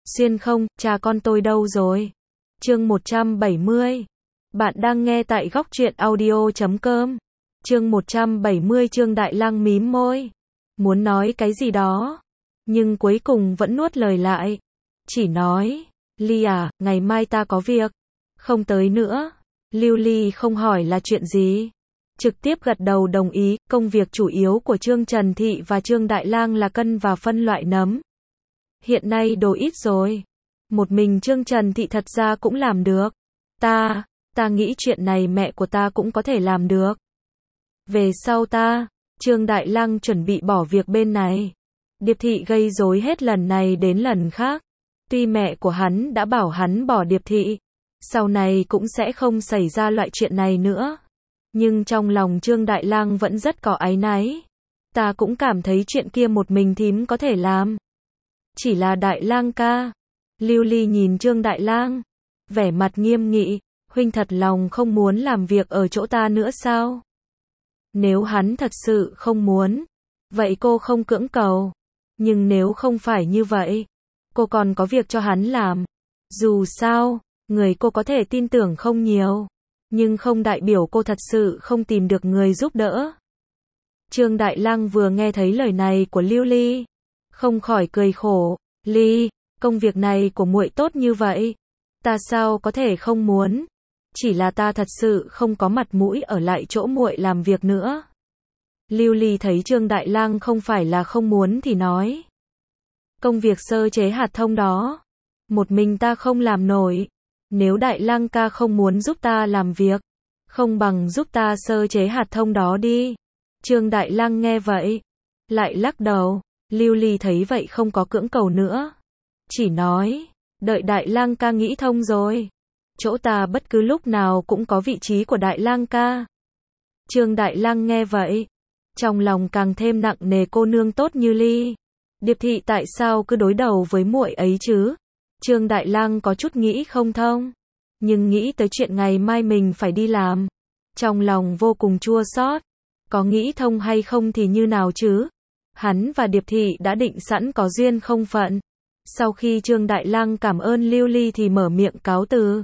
Xuyên không, cha con tôi đâu rồi? Chương 170. Bạn đang nghe tại góc truyện audio.com. Chương 170. Trương Đại Lăng mím môi, muốn nói cái gì đó, nhưng cuối cùng vẫn nuốt lời lại. Chỉ nói, Ly à, ngày mai ta có việc, không tới nữa. Lưu Ly không hỏi là chuyện gì, trực tiếp gật đầu đồng ý. Công việc chủ yếu của Trương Trần Thị và Trương Đại Lang là cân và phân loại nấm. Hiện nay đồ ít rồi, một mình Trương Trần Thị thật ra cũng làm được. Ta nghĩ chuyện này mẹ của ta cũng có thể làm được. Về sau Trương Đại Lang chuẩn bị bỏ việc bên này. Điệp Thị gây rối hết lần này đến lần khác. Tuy mẹ của hắn đã bảo hắn bỏ Điệp Thị, sau này cũng sẽ không xảy ra loại chuyện này nữa. Nhưng trong lòng Trương Đại Lang vẫn rất có áy náy. Ta cũng cảm thấy chuyện kia một mình thím có thể làm. Chỉ là Đại Lang ca. Lưu Ly nhìn Trương Đại Lang, vẻ mặt nghiêm nghị, huynh thật lòng không muốn làm việc ở chỗ ta nữa sao? Nếu hắn thật sự không muốn, vậy cô không cưỡng cầu. Nhưng nếu không phải như vậy, cô còn có việc cho hắn làm. Dù sao, người cô có thể tin tưởng không nhiều, nhưng không đại biểu cô thật sự không tìm được người giúp đỡ. Trương Đại Lang vừa nghe thấy lời này của Lưu Ly, không khỏi cười khổ. Ly, công việc này của muội tốt như vậy, ta sao có thể không muốn? Chỉ là ta thật sự không có mặt mũi ở lại chỗ muội làm việc nữa. Lưu Ly thấy Trương Đại Lang không phải là không muốn thì nói, công việc sơ chế hạt thông đó, một mình ta không làm nổi. Nếu Đại Lang ca không muốn giúp ta làm việc, không bằng giúp ta sơ chế hạt thông đó đi. Trương Đại Lang nghe vậy, lại lắc đầu. Lưu Ly thấy vậy không có cưỡng cầu nữa, chỉ nói, đợi Đại Lang ca nghĩ thông rồi, chỗ ta bất cứ lúc nào cũng có vị trí của Đại Lang ca. Trương Đại Lang nghe vậy, trong lòng càng thêm nặng nề. Cô nương tốt như Ly, Điệp Thị tại sao cứ đối đầu với muội ấy chứ? Trương Đại Lang có chút nghĩ không thông, nhưng nghĩ tới chuyện ngày mai mình phải đi làm, trong lòng vô cùng chua xót. Có nghĩ thông hay không thì như nào chứ? Hắn và Điệp Thị đã định sẵn có duyên không phận. Sau khi Trương Đại Lang cảm ơn Lưu Ly thì mở miệng cáo từ.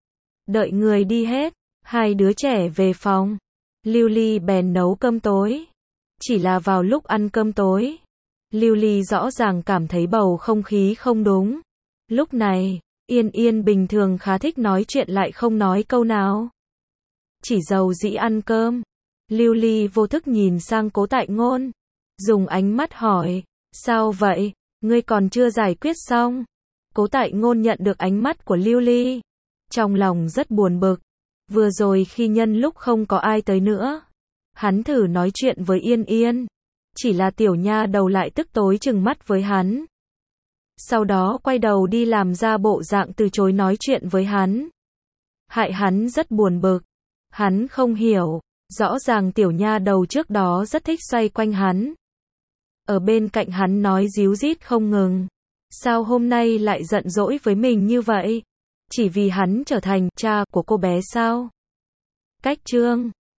Đợi người đi hết, hai đứa trẻ về phòng, Lưu Ly bèn nấu cơm tối. Chỉ là vào lúc ăn cơm tối, Lưu Ly rõ ràng cảm thấy bầu không khí không đúng. Lúc này, Yên Yên bình thường khá thích nói chuyện lại không nói câu nào, chỉ dầu dĩ ăn cơm. Lưu Ly vô thức nhìn sang Cố Tại Ngôn, dùng ánh mắt hỏi, sao vậy, ngươi còn chưa giải quyết xong? Cố Tại Ngôn nhận được ánh mắt của Lưu Ly, trong lòng rất buồn bực. Vừa rồi khi nhân lúc không có ai tới nữa, hắn thử nói chuyện với Yên Yên, chỉ là tiểu nha đầu lại tức tối trừng mắt với hắn. Sau đó quay đầu đi làm ra bộ dạng từ chối nói chuyện với hắn. Hại hắn rất buồn bực. Hắn không hiểu, rõ ràng tiểu nha đầu trước đó rất thích xoay quanh hắn, ở bên cạnh hắn nói díu dít không ngừng. Sao hôm nay lại giận dỗi với mình như vậy? Chỉ vì hắn trở thành cha của cô bé sao? Cách chương